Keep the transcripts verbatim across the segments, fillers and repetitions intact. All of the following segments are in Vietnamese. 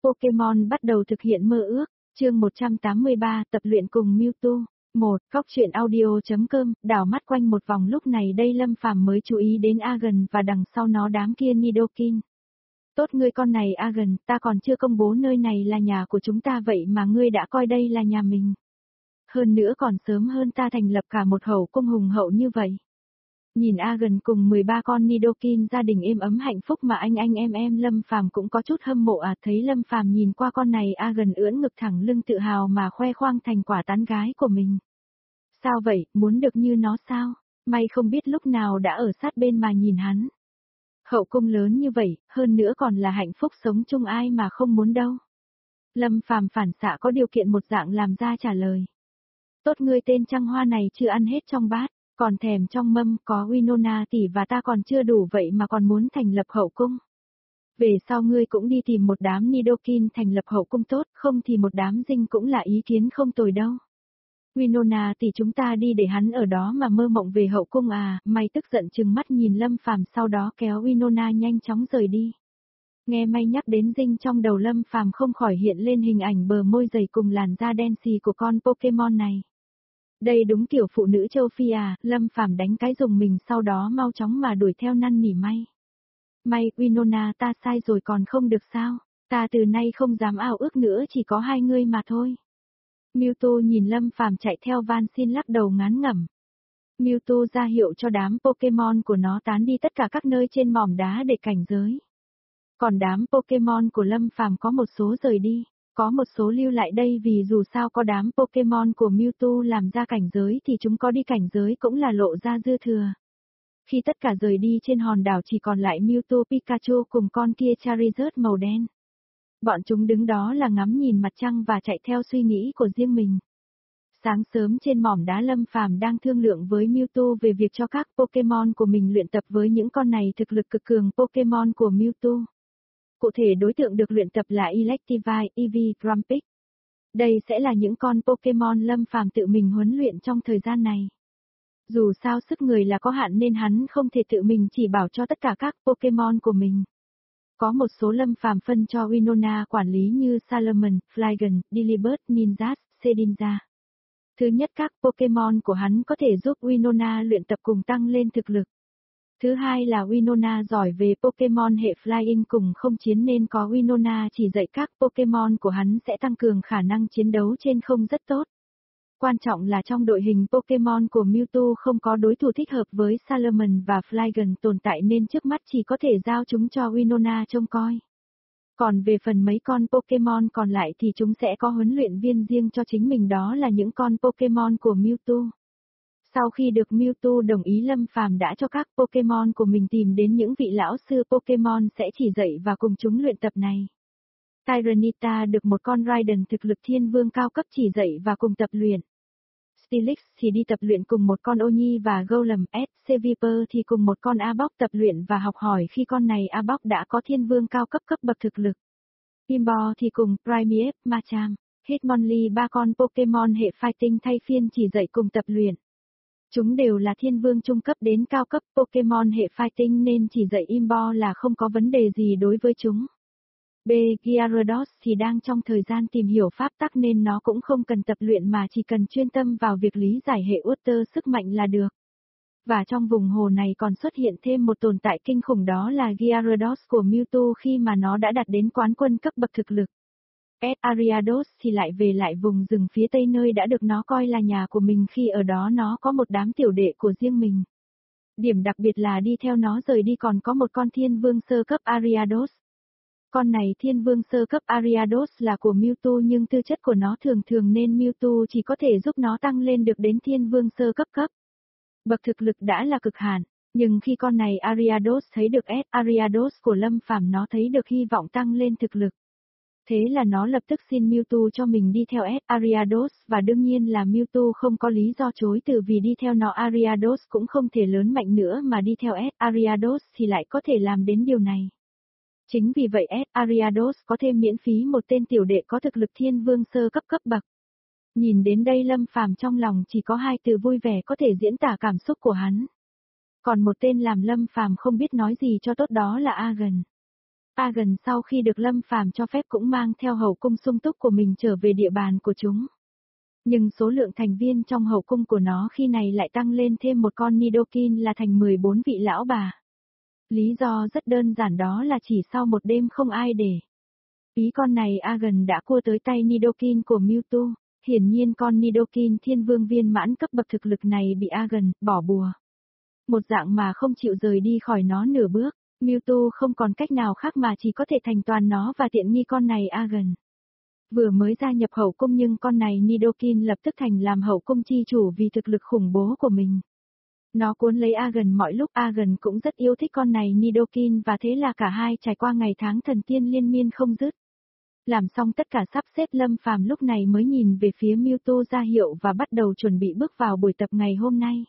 Pokemon bắt đầu thực hiện mơ ước, chương một trăm tám mươi ba, tập luyện cùng Mewtwo. một. Cóc truyện audio.com, đảo mắt quanh một vòng lúc này đây Lâm Phàm mới chú ý đến Agon và đằng sau nó đám kia Nidoking. Tốt ngươi con này Agon, ta còn chưa công bố nơi này là nhà của chúng ta vậy mà ngươi đã coi đây là nhà mình. Hơn nữa còn sớm hơn ta thành lập cả một hậu cung hùng hậu như vậy. Nhìn Agon cùng mười ba con Nidoking gia đình êm ấm hạnh phúc mà anh anh em em Lâm Phàm cũng có chút hâm mộ à, thấy Lâm Phàm nhìn qua con này Agon ưỡn ngực thẳng lưng tự hào mà khoe khoang thành quả tán gái của mình. Sao vậy, muốn được như nó sao? May không biết lúc nào đã ở sát bên mà nhìn hắn. Hậu cung lớn như vậy, hơn nữa còn là hạnh phúc sống chung ai mà không muốn đâu. Lâm Phàm phản xạ có điều kiện một dạng làm ra trả lời. Tốt ngươi tên trăng hoa này chưa ăn hết trong bát. Còn thèm trong mâm có Winona tỷ và ta còn chưa đủ vậy mà còn muốn thành lập hậu cung. Về sau ngươi cũng đi tìm một đám Nidoking thành lập hậu cung tốt, không thì một đám dinh cũng là ý kiến không tồi đâu. Winona tỷ chúng ta đi để hắn ở đó mà mơ mộng về hậu cung à, May tức giận trừng mắt nhìn Lâm Phàm sau đó kéo Winona nhanh chóng rời đi. Nghe May nhắc đến dinh trong đầu Lâm Phàm không khỏi hiện lên hình ảnh bờ môi dày cùng làn da đen xì của con Pokemon này. Đây đúng kiểu phụ nữ châu Phi à, Lâm Phàm đánh cái dùng mình sau đó mau chóng mà đuổi theo năn nỉ May. May, Winona ta sai rồi còn không được sao, ta từ nay không dám ao ước nữa chỉ có hai ngươi mà thôi. Mewtwo nhìn Lâm Phàm chạy theo van xin lắc đầu ngán ngẩm. Mewtwo ra hiệu cho đám Pokemon của nó tán đi tất cả các nơi trên mỏm đá để cảnh giới. Còn đám Pokemon của Lâm Phàm có một số rời đi. Có một số lưu lại đây vì dù sao có đám Pokemon của Mewtwo làm ra cảnh giới thì chúng có đi cảnh giới cũng là lộ ra dư thừa. Khi tất cả rời đi trên hòn đảo chỉ còn lại Mewtwo Pikachu cùng con kia Charizard màu đen. Bọn chúng đứng đó là ngắm nhìn mặt trăng và chạy theo suy nghĩ của riêng mình. Sáng sớm trên mỏm đá Lâm Phàm đang thương lượng với Mewtwo về việc cho các Pokemon của mình luyện tập với những con này thực lực cực cường Pokemon của Mewtwo. Cụ thể đối tượng được luyện tập là Electivire, Eevee, Grumpig. Đây sẽ là những con Pokemon Lâm Phàm tự mình huấn luyện trong thời gian này. Dù sao sức người là có hạn nên hắn không thể tự mình chỉ bảo cho tất cả các Pokemon của mình. Có một số Lâm Phàm phân cho Winona quản lý như Salamence, Flygon, Delibird, Ninjas, Shedinja. Thứ nhất các Pokemon của hắn có thể giúp Winona luyện tập cùng tăng lên thực lực. Thứ hai là Winona giỏi về Pokemon hệ Flying cùng không chiến nên có Winona chỉ dạy các Pokemon của hắn sẽ tăng cường khả năng chiến đấu trên không rất tốt. Quan trọng là trong đội hình Pokemon của Mewtwo không có đối thủ thích hợp với Salamence và Flygon tồn tại nên trước mắt chỉ có thể giao chúng cho Winona trông coi. Còn về phần mấy con Pokemon còn lại thì chúng sẽ có huấn luyện viên riêng cho chính mình đó là những con Pokemon của Mewtwo. Sau khi được Mewtwo đồng ý Lâm Phàm đã cho các Pokemon của mình tìm đến những vị lão sư Pokemon sẽ chỉ dạy và cùng chúng luyện tập này. Tyranitar được một con Raiden thực lực thiên vương cao cấp chỉ dạy và cùng tập luyện. Steelix thì đi tập luyện cùng một con Oni và Golem, S C Viper thì cùng một con Arbok tập luyện và học hỏi khi con này Arbok đã có thiên vương cao cấp cấp bậc thực lực. Imbo thì cùng Primeape, Machamp, Hitmonlee ba con Pokemon hệ Fighting thay phiên chỉ dạy cùng tập luyện. Chúng đều là thiên vương trung cấp đến cao cấp Pokemon hệ Fighting nên chỉ dạy Imbo là không có vấn đề gì đối với chúng. B. Gyarados thì đang trong thời gian tìm hiểu pháp tắc nên nó cũng không cần tập luyện mà chỉ cần chuyên tâm vào việc lý giải hệ Water sức mạnh là được. Và trong vùng hồ này còn xuất hiện thêm một tồn tại kinh khủng đó là Gyarados của Mewtwo khi mà nó đã đạt đến quán quân cấp bậc thực lực. S. Ariados thì lại về lại vùng rừng phía tây nơi đã được nó coi là nhà của mình khi ở đó nó có một đám tiểu đệ của riêng mình. Điểm đặc biệt là đi theo nó rời đi còn có một con thiên vương sơ cấp Ariados. Con này thiên vương sơ cấp Ariados là của Mewtwo nhưng tư chất của nó thường thường nên Mewtwo chỉ có thể giúp nó tăng lên được đến thiên vương sơ cấp cấp. Bậc thực lực đã là cực hạn, nhưng khi con này Ariados thấy được S. Ariados của Lâm Phàm nó thấy được hy vọng tăng lên thực lực. Thế là nó lập tức xin Mewtwo cho mình đi theo S. Ariados và đương nhiên là Mewtwo không có lý do chối từ vì đi theo nó Ariados cũng không thể lớn mạnh nữa mà đi theo S. Ariados thì lại có thể làm đến điều này. Chính vì vậy S. Ariados có thêm miễn phí một tên tiểu đệ có thực lực thiên vương sơ cấp cấp bậc. Nhìn đến đây Lâm Phàm trong lòng chỉ có hai từ vui vẻ có thể diễn tả cảm xúc của hắn. Còn một tên làm Lâm Phàm không biết nói gì cho tốt đó là Agon. Aegon sau khi được Lâm Phàm cho phép cũng mang theo hậu cung sung túc của mình trở về địa bàn của chúng. Nhưng số lượng thành viên trong hậu cung của nó khi này lại tăng lên thêm một con Nidoking là thành mười bốn vị lão bà. Lý do rất đơn giản, đó là chỉ sau một đêm không ai để ý con này Aegon đã cua tới tay Nidoking của Mewtwo. Hiển nhiên con Nidoking thiên vương viên mãn cấp bậc thực lực này bị Aegon bỏ bùa. Một dạng mà không chịu rời đi khỏi nó nửa bước, Mewtwo không còn cách nào khác mà chỉ có thể thành toàn nó và tiện nghi con này Aegon. Vừa mới gia nhập hậu cung nhưng con này Nidoking lập tức thành làm hậu cung chi chủ vì thực lực khủng bố của mình. Nó cuốn lấy Aegon mọi lúc, Aegon cũng rất yêu thích con này Nidoking và thế là cả hai trải qua ngày tháng thần tiên liên miên không dứt. Làm xong tất cả sắp xếp, Lâm Phàm lúc này mới nhìn về phía Mewtwo ra hiệu và bắt đầu chuẩn bị bước vào buổi tập ngày hôm nay.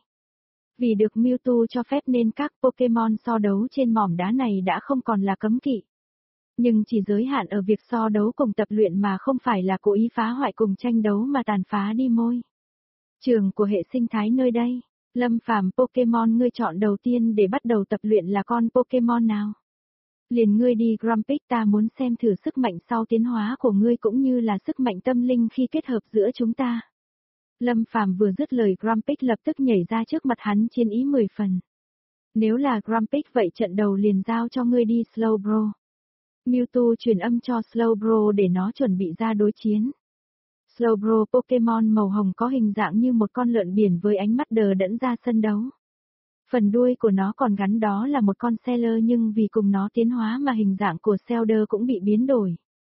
Vì được Mewtwo cho phép nên các Pokemon so đấu trên mỏm đá này đã không còn là cấm kỵ. Nhưng chỉ giới hạn ở việc so đấu cùng tập luyện mà không phải là cố ý phá hoại cùng tranh đấu mà tàn phá đi môi trường của hệ sinh thái nơi đây. Lâm Phàm, Pokemon ngươi chọn đầu tiên để bắt đầu tập luyện là con Pokemon nào? Liền ngươi đi Grumpig, ta muốn xem thử sức mạnh sau tiến hóa của ngươi cũng như là sức mạnh tâm linh khi kết hợp giữa chúng ta. Lâm Phàm vừa dứt lời, Grumpig lập tức nhảy ra trước mặt hắn chiến ý mười phần. Nếu là Grumpig vậy trận đầu liền giao cho ngươi đi Slowbro. Mewtwo truyền âm cho Slowbro để nó chuẩn bị ra đối chiến. Slowbro Pokemon màu hồng có hình dạng như một con lợn biển với ánh mắt đờ đẫn ra sân đấu. Phần đuôi của nó còn gắn đó là một con Seller, nhưng vì cùng nó tiến hóa mà hình dạng của Seller cũng bị biến đổi.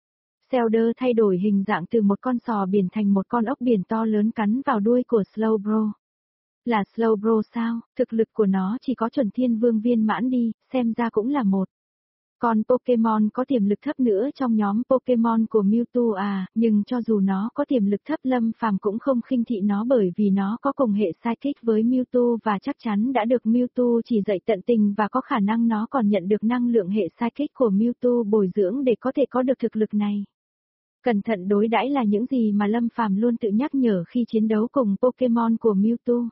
Seller thay đổi hình dạng từ một con sò biển thành một con ốc biển to lớn cắn vào đuôi của Slowbro. Là Slowbro sao? Thực lực của nó chỉ có chuẩn thiên vương viên mãn đi, xem ra cũng là một con Pokemon có tiềm lực thấp nữa trong nhóm Pokemon của Mewtwo à, nhưng cho dù nó có tiềm lực thấp, Lâm Phàm cũng không khinh thị nó bởi vì nó có cùng hệ Psychic với Mewtwo và chắc chắn đã được Mewtwo chỉ dạy tận tình và có khả năng nó còn nhận được năng lượng hệ Psychic của Mewtwo bồi dưỡng để có thể có được thực lực này. Cẩn thận đối đãi là những gì mà Lâm Phàm luôn tự nhắc nhở khi chiến đấu cùng Pokemon của Mewtwo.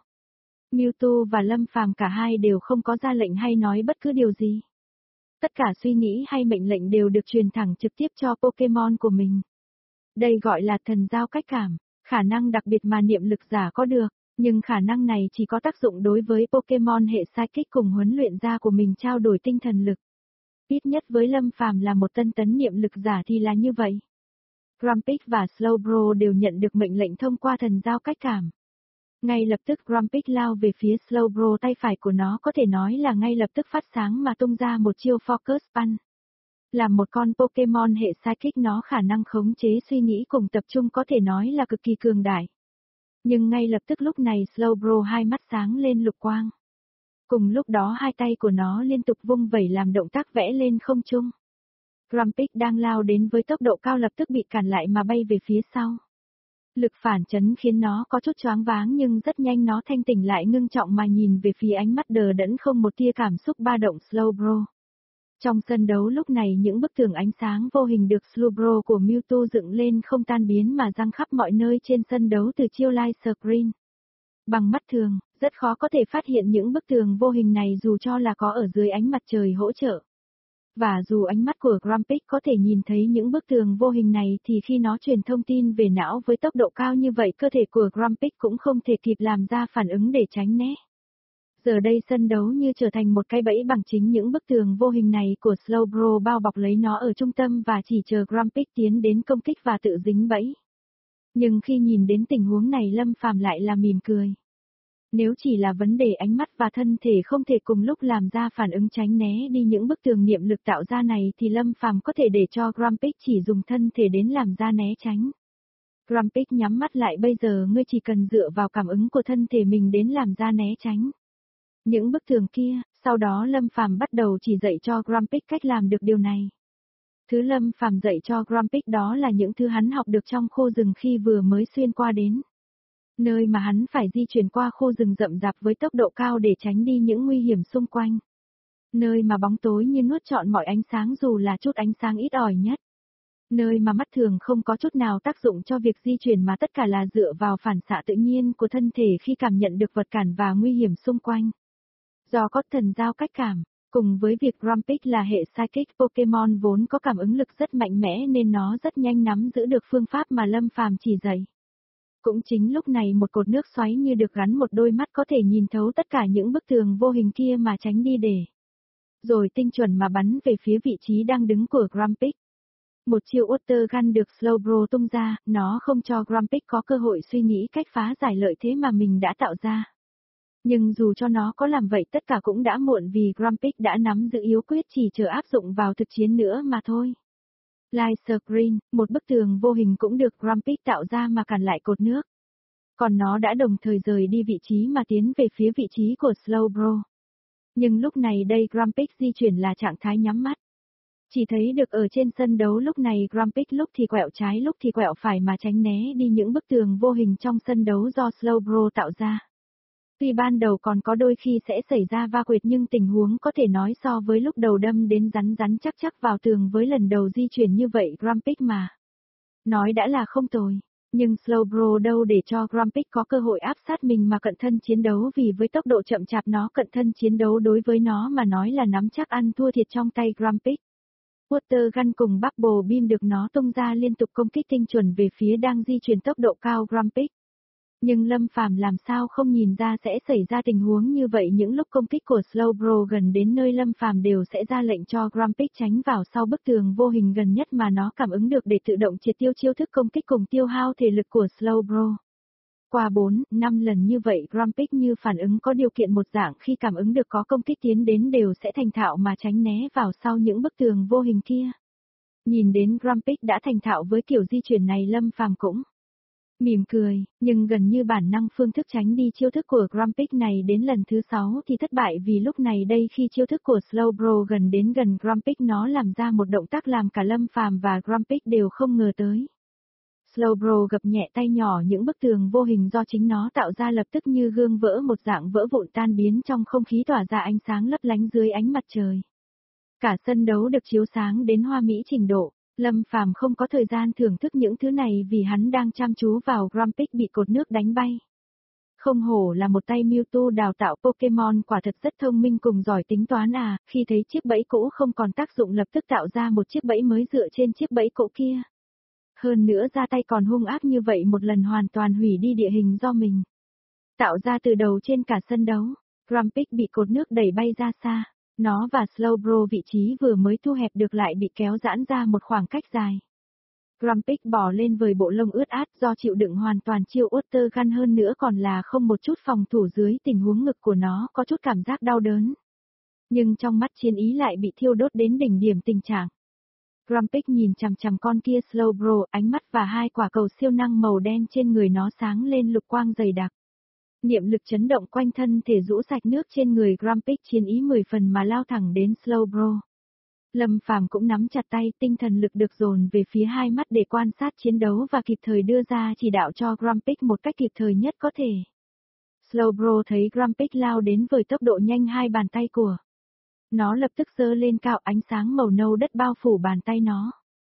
Mewtwo và Lâm Phàm cả hai đều không có ra lệnh hay nói bất cứ điều gì. Tất cả suy nghĩ hay mệnh lệnh đều được truyền thẳng trực tiếp cho Pokemon của mình. Đây gọi là thần giao cách cảm, khả năng đặc biệt mà niệm lực giả có được, nhưng khả năng này chỉ có tác dụng đối với Pokemon hệ Psychic cùng huấn luyện ra của mình trao đổi tinh thần lực. Ít nhất với Lâm Phàm là một tân tấn niệm lực giả thì là như vậy. Grumpig và Slowbro đều nhận được mệnh lệnh thông qua thần giao cách cảm. Ngay lập tức Grumpig lao về phía Slowbro, tay phải của nó có thể nói là ngay lập tức phát sáng mà tung ra một chiêu Focus Punch. Là một con Pokemon hệ Psychic, nó khả năng khống chế suy nghĩ cùng tập trung có thể nói là cực kỳ cường đại. Nhưng ngay lập tức lúc này Slowbro hai mắt sáng lên lục quang. Cùng lúc đó hai tay của nó liên tục vung vẩy làm động tác vẽ lên không trung. Grumpig đang lao đến với tốc độ cao lập tức bị cản lại mà bay về phía sau. Lực phản chấn khiến nó có chút choáng váng nhưng rất nhanh nó thanh tỉnh lại, ngưng trọng mà nhìn về phía ánh mắt đờ đẫn không một tia cảm xúc ba động Slowbro. Trong sân đấu lúc này những bức tường ánh sáng vô hình được Slowbro của Mewtwo dựng lên không tan biến mà giăng khắp mọi nơi trên sân đấu từ chiêu Light Screen. Bằng mắt thường, rất khó có thể phát hiện những bức tường vô hình này dù cho là có ở dưới ánh mặt trời hỗ trợ. Và dù ánh mắt của Grumpig có thể nhìn thấy những bức tường vô hình này thì khi nó truyền thông tin về não với tốc độ cao như vậy, cơ thể của Grumpig cũng không thể kịp làm ra phản ứng để tránh né. Giờ đây sân đấu như trở thành một cái bẫy bằng chính những bức tường vô hình này của Slowbro bao bọc lấy nó ở trung tâm và chỉ chờ Grumpig tiến đến công kích và tự dính bẫy. Nhưng khi nhìn đến tình huống này, Lâm Phàm lại là mỉm cười. Nếu chỉ là vấn đề ánh mắt và thân thể không thể cùng lúc làm ra phản ứng tránh né đi những bức tường niệm lực tạo ra này thì Lâm Phàm có thể để cho Grumpig chỉ dùng thân thể đến làm ra né tránh. Grumpig nhắm mắt lại, bây giờ ngươi chỉ cần dựa vào cảm ứng của thân thể mình đến làm ra né tránh những bức tường kia. Sau đó Lâm Phàm bắt đầu chỉ dạy cho Grumpig cách làm được điều này. Thứ Lâm Phàm dạy cho Grumpig đó là những thứ hắn học được trong khô rừng khi vừa mới xuyên qua đến nơi mà hắn phải di chuyển qua khô rừng rậm rạp với tốc độ cao để tránh đi những nguy hiểm xung quanh. Nơi mà bóng tối như nuốt trọn mọi ánh sáng dù là chút ánh sáng ít ỏi nhất. Nơi mà mắt thường không có chút nào tác dụng cho việc di chuyển mà tất cả là dựa vào phản xạ tự nhiên của thân thể khi cảm nhận được vật cản và nguy hiểm xung quanh. Do có thần giao cách cảm, Cùng với việc Grumpig là hệ Psychic Pokemon vốn có cảm ứng lực rất mạnh mẽ nên nó rất nhanh nắm giữ được phương pháp mà Lâm Phàm chỉ dạy. Cũng chính lúc này một cột nước xoáy như được gắn một đôi mắt có thể nhìn thấu tất cả những bức tường vô hình kia mà tránh đi để. Rồi tinh chuẩn mà bắn về phía vị trí đang đứng của Grumpig. Một chiêu Water Gun được Slowbro tung ra, nó không cho Grumpig có cơ hội suy nghĩ cách phá giải lợi thế mà mình đã tạo ra. Nhưng dù cho nó có làm vậy tất cả cũng đã muộn vì Grumpig đã nắm giữ yếu quyết chỉ chờ áp dụng vào thực chiến nữa mà thôi. Light Screen, một bức tường vô hình cũng được Grumpig tạo ra mà cản lại cột nước. Còn nó đã đồng thời rời đi vị trí mà tiến về phía vị trí của Slowbro. Nhưng lúc này đây Grumpig di chuyển là trạng thái nhắm mắt. Chỉ thấy được ở trên sân đấu lúc này Grumpig lúc thì quẹo trái lúc thì quẹo phải mà tránh né đi những bức tường vô hình trong sân đấu do Slowbro tạo ra. Tuy ban đầu còn có đôi khi sẽ xảy ra va quệt nhưng tình huống có thể nói so với lúc đầu đâm đến rắn rắn chắc chắc vào tường với lần đầu di chuyển như vậy Grumpig mà. Nói đã là không tồi, nhưng Slowbro đâu để cho Grumpig có cơ hội áp sát mình mà cận thân chiến đấu vì với tốc độ chậm chạp nó cận thân chiến đấu đối với nó mà nói là nắm chắc ăn thua thiệt trong tay Grumpig. Water Gun cùng Bubble Beam được nó tung ra liên tục công kích tinh chuẩn về phía đang di chuyển tốc độ cao Grumpig. Nhưng Lâm Phàm làm sao không nhìn ra sẽ xảy ra tình huống như vậy những lúc công kích của Slowbro gần đến nơi Lâm Phàm đều sẽ ra lệnh cho Grumpig tránh vào sau bức tường vô hình gần nhất mà nó cảm ứng được để tự động triệt tiêu chiêu thức công kích cùng tiêu hao thể lực của Slowbro. Qua bốn, năm lần như vậy Grumpig như phản ứng có điều kiện một dạng khi cảm ứng được có công kích tiến đến đều sẽ thành thạo mà tránh né vào sau những bức tường vô hình kia. Nhìn đến Grumpig đã thành thạo với kiểu di chuyển này Lâm Phàm cũng mỉm cười, nhưng gần như bản năng phương thức tránh đi chiêu thức của Grumpig này đến lần thứ sáu thì thất bại vì lúc này đây khi chiêu thức của Slowbro gần đến gần Grumpig nó làm ra một động tác làm cả Lâm Phàm và Grumpig đều không ngờ tới. Slowbro gập nhẹ tay nhỏ những bức tường vô hình do chính nó tạo ra lập tức như gương vỡ một dạng vỡ vụn tan biến trong không khí tỏa ra ánh sáng lấp lánh dưới ánh mặt trời. Cả sân đấu được chiếu sáng đến hoa mỹ trình độ. Lâm Phàm không có thời gian thưởng thức những thứ này vì hắn đang chăm chú vào Grumpig bị cột nước đánh bay. Không hổ là một tay Mewtwo đào tạo Pokemon quả thật rất thông minh cùng giỏi tính toán à, khi thấy chiếc bẫy cũ không còn tác dụng lập tức tạo ra một chiếc bẫy mới dựa trên chiếc bẫy cũ kia. Hơn nữa ra tay còn hung ác như vậy một lần hoàn toàn hủy đi địa hình do mình tạo ra từ đầu trên cả sân đấu. Grumpig bị cột nước đẩy bay ra xa. Nó và Slowbro vị trí vừa mới thu hẹp được lại bị kéo giãn ra một khoảng cách dài. Grumpig bò lên với bộ lông ướt át do chịu đựng hoàn toàn chiêu Water Gun hơn nữa còn là không một chút phòng thủ dưới tình huống ngực của nó có chút cảm giác đau đớn. Nhưng trong mắt chiến ý lại bị thiêu đốt đến đỉnh điểm tình trạng. Grumpig nhìn chằm chằm con kia Slowbro, ánh mắt và hai quả cầu siêu năng màu đen trên người nó sáng lên lục quang dày đặc. Niệm lực chấn động quanh thân thể rũ sạch nước trên người Grumpig chiến ý mười phần mà lao thẳng đến Slowbro. Lâm Phàm cũng nắm chặt tay tinh thần lực được dồn về phía hai mắt để quan sát chiến đấu và kịp thời đưa ra chỉ đạo cho Grumpig một cách kịp thời nhất có thể. Slowbro thấy Grumpig lao đến với tốc độ nhanh hai bàn tay của. Nó lập tức giơ lên cao ánh sáng màu nâu đất bao phủ bàn tay nó.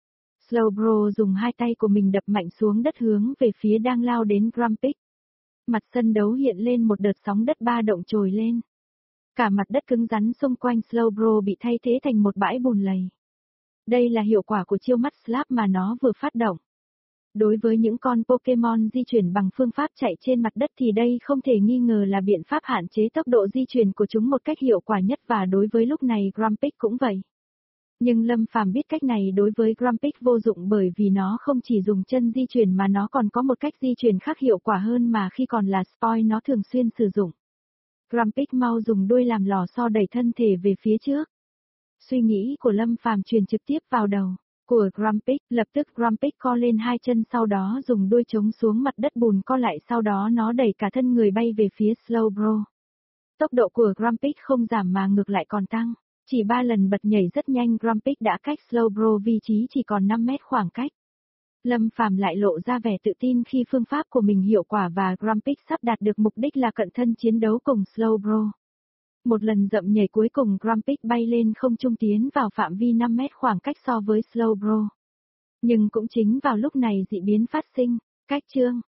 Slowbro dùng hai tay của mình đập mạnh xuống đất hướng về phía đang lao đến Grumpig. Mặt sân đấu hiện lên một đợt sóng đất ba động trồi lên. Cả mặt đất cứng rắn xung quanh Slowbro bị thay thế thành một bãi bùn lầy. Đây là hiệu quả của chiêu mắt Slap mà nó vừa phát động. Đối với những con Pokemon di chuyển bằng phương pháp chạy trên mặt đất thì đây không thể nghi ngờ là biện pháp hạn chế tốc độ di chuyển của chúng một cách hiệu quả nhất và đối với lúc này Grumpig cũng vậy. Nhưng Lâm Phàm biết cách này đối với Grumpig vô dụng bởi vì nó không chỉ dùng chân di chuyển mà nó còn có một cách di chuyển khác hiệu quả hơn mà khi còn là Spoil nó thường xuyên sử dụng. Grumpig mau dùng đuôi làm lò xo đẩy thân thể về phía trước. Suy nghĩ của Lâm Phàm truyền trực tiếp vào đầu của Grumpig, lập tức Grumpig co lên hai chân sau đó dùng đuôi chống xuống mặt đất bùn co lại sau đó nó đẩy cả thân người bay về phía Slowbro. Tốc độ của Grumpig không giảm mà ngược lại còn tăng. Chỉ ba lần bật nhảy rất nhanh Grumpig đã cách Slowbro vị trí chỉ còn năm mét khoảng cách. Lâm Phàm lại lộ ra vẻ tự tin khi phương pháp của mình hiệu quả và Grumpig sắp đạt được mục đích là cận thân chiến đấu cùng Slowbro. Một lần dậm nhảy cuối cùng Grumpig bay lên không trung tiến vào phạm vi năm mét khoảng cách so với Slowbro. Nhưng cũng chính vào lúc này dị biến phát sinh, cách chương.